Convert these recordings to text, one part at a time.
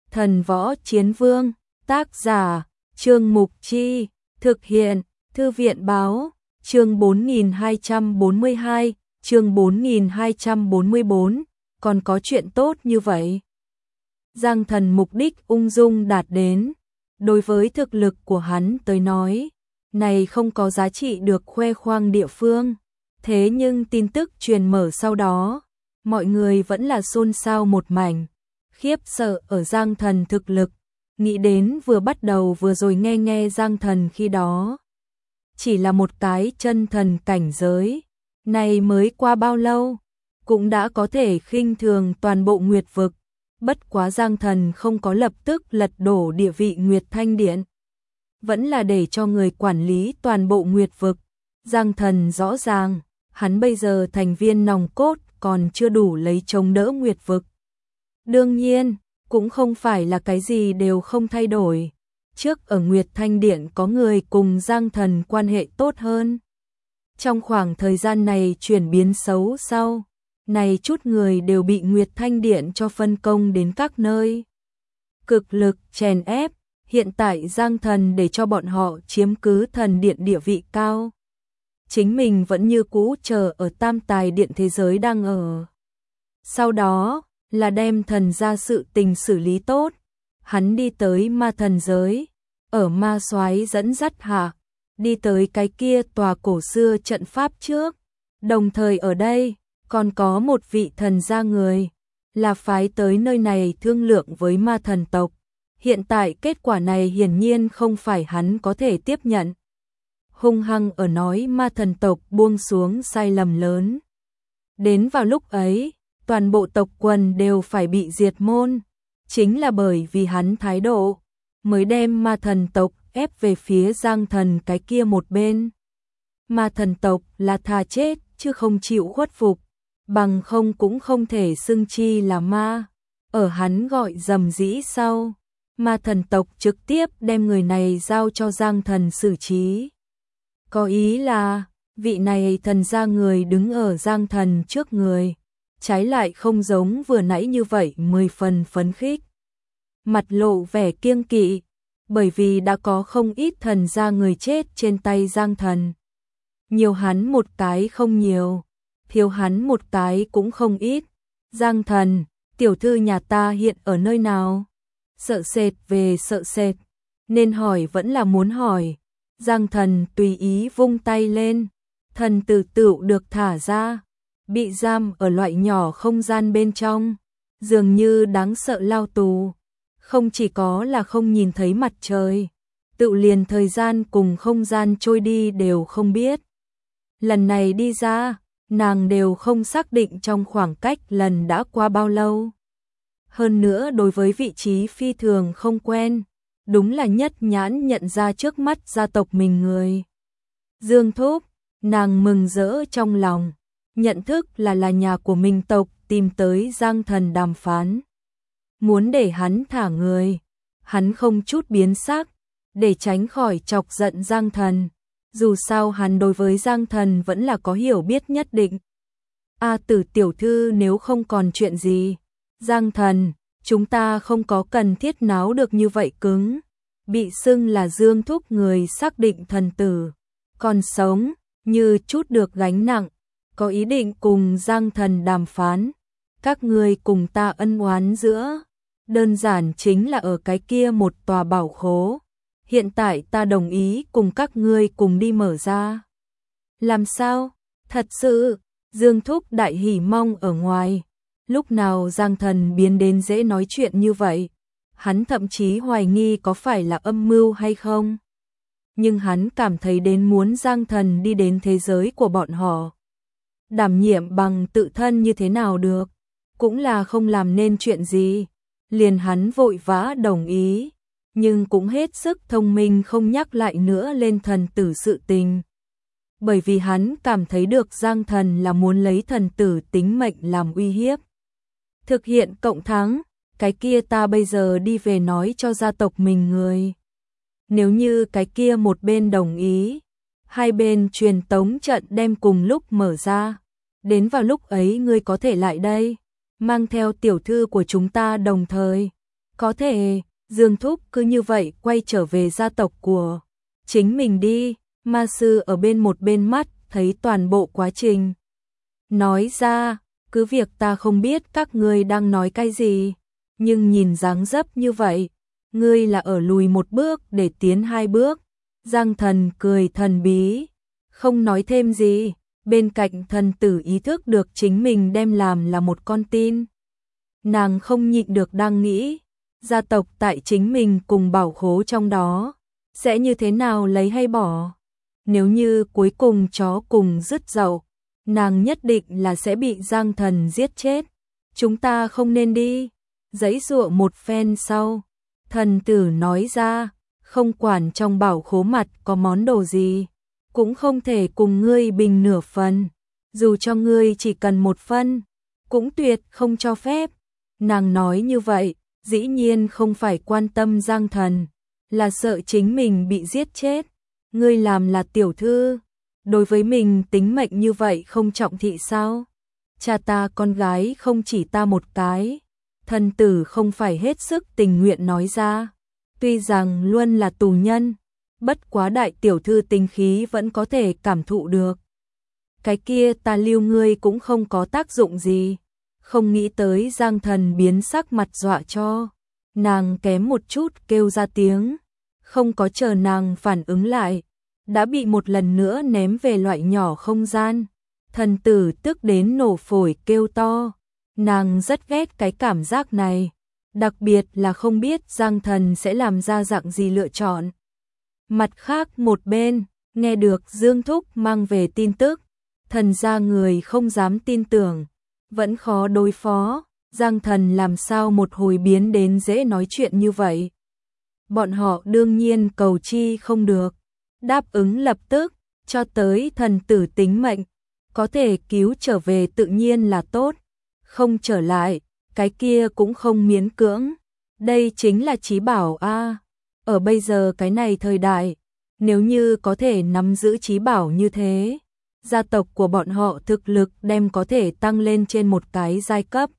Thần Võ Chiến Vương, tác giả, Trương Mục Chi, thực hiện, Thư viện Báo, chương 4242, chương 4244, còn có chuyện tốt như vậy. Giang Thần mục đích ung dung đạt đến, đối với thực lực của hắn tới nói, này không có giá trị được khoe khoang địa phương, thế nhưng tin tức truyền mở sau đó, mọi người vẫn là xôn xao một mảnh, khiếp sợ ở Giang Thần thực lực, nghĩ đến vừa bắt đầu vừa rồi nghe Giang Thần khi đó. Chỉ là một cái chân thần cảnh giới, này mới qua bao lâu, cũng đã có thể khinh thường toàn bộ Nguyệt vực, bất quá Giang Thần không có lập tức lật đổ địa vị Nguyệt Thanh Điện, vẫn là để cho người quản lý toàn bộ Nguyệt vực. Giang Thần rõ ràng, hắn bây giờ thành viên nòng cốt còn chưa đủ lấy chống đỡ Nguyệt vực. Đương nhiên, cũng không phải là cái gì đều không thay đổi. Trước ở Nguyệt Thanh Điện có người cùng Giang Thần quan hệ tốt hơn. Trong khoảng thời gian này chuyển biến xấu sau, này chút người đều bị Nguyệt Thanh Điện cho phân công đến các nơi. Cực lực chèn ép, hiện tại Giang Thần để cho bọn họ chiếm cứ thần điện địa vị cao. Chính mình vẫn như cũ chờ ở Tam Tài Điện thế giới đang ở. Sau đó là đem thần ra sự tình xử lý tốt, hắn đi tới ma thần giới, ở ma soái dẫn dắt hạ, đi tới cái kia tòa cổ xưa trận pháp trước, đồng thời ở đây còn có một vị thần gia người, là phái tới nơi này thương lượng với ma thần tộc. Hiện tại kết quả này hiển nhiên không phải hắn có thể tiếp nhận. Hung hăng ở nói ma thần tộc buông xuống sai lầm lớn. Đến vào lúc ấy, toàn bộ tộc quần đều phải bị diệt môn, chính là bởi vì hắn thái độ, mới đem ma thần tộc ép về phía Giang Thần cái kia một bên. Ma thần tộc là thà chết chứ không chịu khuất phục, bằng không cũng không thể xưng chi là ma. Ở hắn gọi dầm dĩ sau, ma thần tộc trực tiếp đem người này giao cho Giang Thần xử trí. Có ý là, vị này thần gia người đứng ở Giang Thần trước người, trái lại không giống vừa nãy như vậy 10 phần phấn khích. Mặt lộ vẻ kiêng kỵ, bởi vì đã có không ít thần gia người chết trên tay Giang Thần. Nhiều hắn một cái không nhiều, thiếu hắn một cái cũng không ít. Giang Thần, tiểu thư nhà ta hiện ở nơi nào? Sợ sệt về sợ sệt, nên hỏi vẫn là muốn hỏi. Giang Thần tùy ý vung tay lên, thần tử tựu được thả ra, bị giam ở loại nhỏ không gian bên trong, dường như đáng sợ lao tù. Không chỉ có là không nhìn thấy mặt trời, tự liền thời gian cùng không gian trôi đi đều không biết. Lần này đi ra, nàng đều không xác định trong khoảng cách lần đã qua bao lâu. Hơn nữa đối với vị trí phi thường không quen, đúng là nhất nhãn nhận ra trước mắt gia tộc mình người. Dương Thúc, nàng mừng rỡ trong lòng, nhận thức là nhà của mình tộc tìm tới Giang Thần đàm phán. Muốn để hắn thả người, hắn không chút biến sắc, để tránh khỏi chọc giận Giang Thần. Dù sao hắn đối với Giang Thần vẫn là có hiểu biết nhất định. A Tử tiểu thư nếu không còn chuyện gì, Giang Thần, chúng ta không có cần thiết náo được như vậy cứng. Bị xưng là Dương Thúc người xác định thần tử, còn sống, như chút được gánh nặng, có ý định cùng Giang Thần đàm phán. Các ngươi cùng ta ân oán giữa, đơn giản chính là ở cái kia một tòa bảo khố. Hiện tại ta đồng ý cùng các ngươi cùng đi mở ra. Làm sao? Thật sự, Dương Thúc đại hỉ mong ở ngoài. Lúc nào Giang Thần biến đến dễ nói chuyện như vậy? Hắn thậm chí hoài nghi có phải là âm mưu hay không. Nhưng hắn cảm thấy đến muốn Giang Thần đi đến thế giới của bọn họ. Đảm nhiệm bằng tự thân như thế nào được, cũng là không làm nên chuyện gì. Liền hắn vội vã đồng ý, nhưng cũng hết sức thông minh không nhắc lại nữa lên thần tử sự tình. Bởi vì hắn cảm thấy được Giang Thần là muốn lấy thần tử tính mệnh làm uy hiếp. Thực hiện cộng thắng, cái kia ta bây giờ đi về nói cho gia tộc mình người. Nếu như cái kia một bên đồng ý, hai bên truyền tống trận đem cùng lúc mở ra. Đến vào lúc ấy ngươi có thể lại đây, mang theo tiểu thư của chúng ta đồng thời. Có thể, Dương Thúc cứ như vậy quay trở về gia tộc của chính mình đi, ma sư ở bên một bên mắt, thấy toàn bộ quá trình. Nói ra, cứ việc ta không biết các ngươi đang nói cái gì, nhưng nhìn dáng dấp như vậy, ngươi là ở lùi một bước để tiến hai bước. Giang Thần cười thần bí, không nói thêm gì, bên cạnh thần tử ý thức được chính mình đem làm là một con tin. Nàng không nhịn được đang nghĩ, gia tộc tại chính mình cùng bảo khố trong đó, sẽ như thế nào lấy hay bỏ. Nếu như cuối cùng chó cùng dứt dậu, nàng nhất định là sẽ bị Giang Thần giết chết. Chúng ta không nên đi. Giãy giụa một phen sau, thần tử nói ra, không quản trong bảo khố mặt có món đồ gì, cũng không thể cùng ngươi bình nửa phần. Dù cho ngươi chỉ cần một phân, cũng tuyệt không cho phép. Nàng nói như vậy, dĩ nhiên không phải quan tâm Giang Thần, là sợ chính mình bị giết chết. Ngươi làm là tiểu thư, đối với mình tính mệnh như vậy không trọng thị sao? Cha ta con gái không chỉ ta một cái. Thần tử không phải hết sức tình nguyện nói ra. Tuy rằng luôn là tù nhân, bất quá đại tiểu thư tinh khí vẫn có thể cảm thụ được. Cái kia ta lưu ngươi cũng không có tác dụng gì. Không nghĩ tới Giang Thần biến sắc mặt dọa cho. Nàng kém một chút kêu ra tiếng. Không có chờ nàng phản ứng lại, đã bị một lần nữa ném về loại nhỏ không gian. Thần tử tức đến nổ phổi kêu to. Nàng rất ghét cái cảm giác này, đặc biệt là không biết Giang Thần sẽ làm ra dạng gì lựa chọn. Mặt khác một bên, nghe được Dương Thúc mang về tin tức, thần gia người không dám tin tưởng, vẫn khó đối phó. Giang Thần làm sao một hồi biến đến dễ nói chuyện như vậy. Bọn họ đương nhiên cầu chi không được, đáp ứng lập tức, cho tới thần tử tính mệnh, có thể cứu trở về tự nhiên là tốt, không trở lại, cái kia cũng không miễn cưỡng. Đây chính là trí bảo a. Ở bây giờ cái này thời đại, nếu như có thể nắm giữ trí bảo như thế, gia tộc của bọn họ thực lực đem có thể tăng lên trên một cái giai cấp.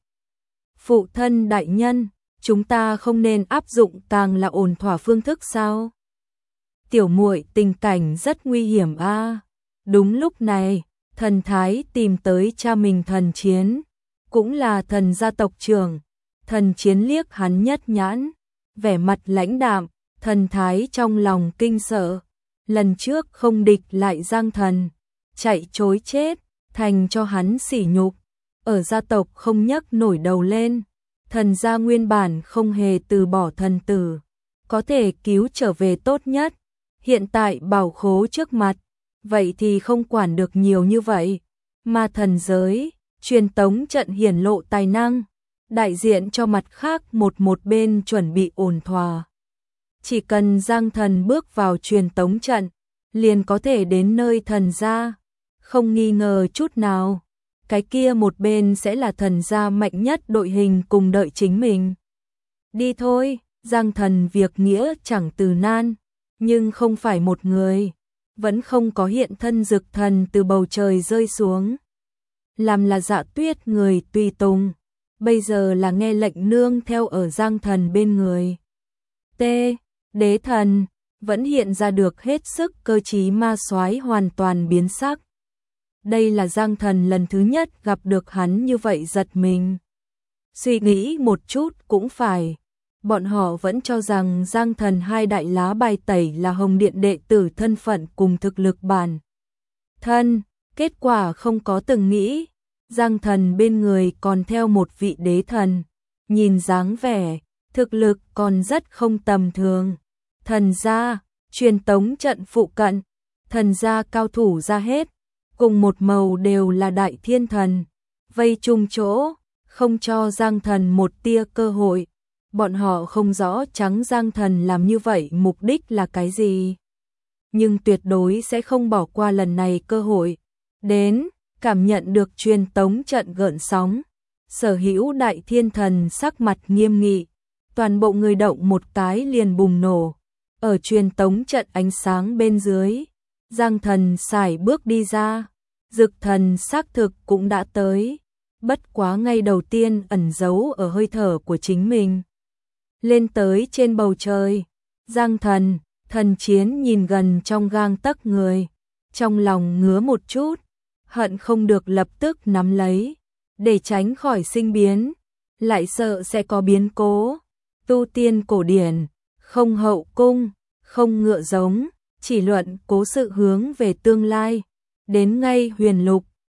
Phụ thân đại nhân, chúng ta không nên áp dụng càng là ổn thỏa phương thức sao? Tiểu muội, tình cảnh rất nguy hiểm a. Đúng lúc này, Thần Thái tìm tới cha mình Thần Chiến, cũng là thần gia tộc trưởng. Thần Chiến liếc hắn nhất nhãn, vẻ mặt lãnh đạm, Thần Thái trong lòng kinh sợ. Lần trước không địch lại Giang Thần, chạy trối chết, thành cho hắn sỉ nhục, ở gia tộc không nhấc nổi đầu lên. Thần gia nguyên bản không hề từ bỏ thần tử, có thể cứu trở về tốt nhất. Hiện tại bảo khố trước mặt, vậy thì không quản được nhiều như vậy. Mà thần giới, truyền tống trận hiển lộ tài năng, đại diện cho mặt khác một bên chuẩn bị ổn thỏa. Chỉ cần Giang Thần bước vào truyền tống trận, liền có thể đến nơi thần gia, không nghi ngờ chút nào. Cái kia một bên sẽ là thần gia mạnh nhất đội hình cùng đợi chính mình. Đi thôi, Giang Thần việc nghĩa chẳng từ nan, nhưng không phải một người, vẫn không có hiện thân dực thần từ bầu trời rơi xuống. Làm là Dạ Tuyết người tùy tùng, bây giờ là nghe lệnh nương theo ở Giang Thần bên người. Đế thần, vẫn hiện ra được hết sức cơ trí ma soái hoàn toàn biến sắc. Đây là Giang Thần lần thứ nhất gặp được hắn như vậy giật mình. Suy nghĩ một chút cũng phải. Bọn họ vẫn cho rằng Giang Thần hai đại lá bài tẩy là Hồng Điện đệ tử thân phận cùng thực lực bản thân. Kết quả không có từng nghĩ, Giang Thần bên người còn theo một vị đế thần. Nhìn dáng vẻ, thực lực còn rất không tầm thường. Thần gia, truyền tống trận phụ cận, thần gia cao thủ ra hết, cùng một màu đều là đại thiên thần, vây chung chỗ, không cho Giang Thần một tia cơ hội. Bọn họ không rõ trắng Giang Thần làm như vậy mục đích là cái gì, nhưng tuyệt đối sẽ không bỏ qua lần này cơ hội. Đến, cảm nhận được truyền tống trận gợn sóng, sở hữu đại thiên thần sắc mặt nghiêm nghị, toàn bộ người động một cái liền bùng nổ. Ở truyền tống trận ánh sáng bên dưới, Giang Thần sải bước đi ra, Dực Thần xác thực cũng đã tới, bất quá ngay đầu tiên ẩn giấu ở hơi thở của chính mình. lên tới trên bầu trời. Giang Thần, thần chiến nhìn gần trong gang tấc người, trong lòng ngứa một chút, hận không được lập tức nắm lấy, để tránh khỏi sinh biến, lại sợ sẽ có biến cố. Tu tiên cổ điển, không hậu cung, không ngựa giống, chỉ luận cố sự hướng về tương lai, đến ngay huyền lục,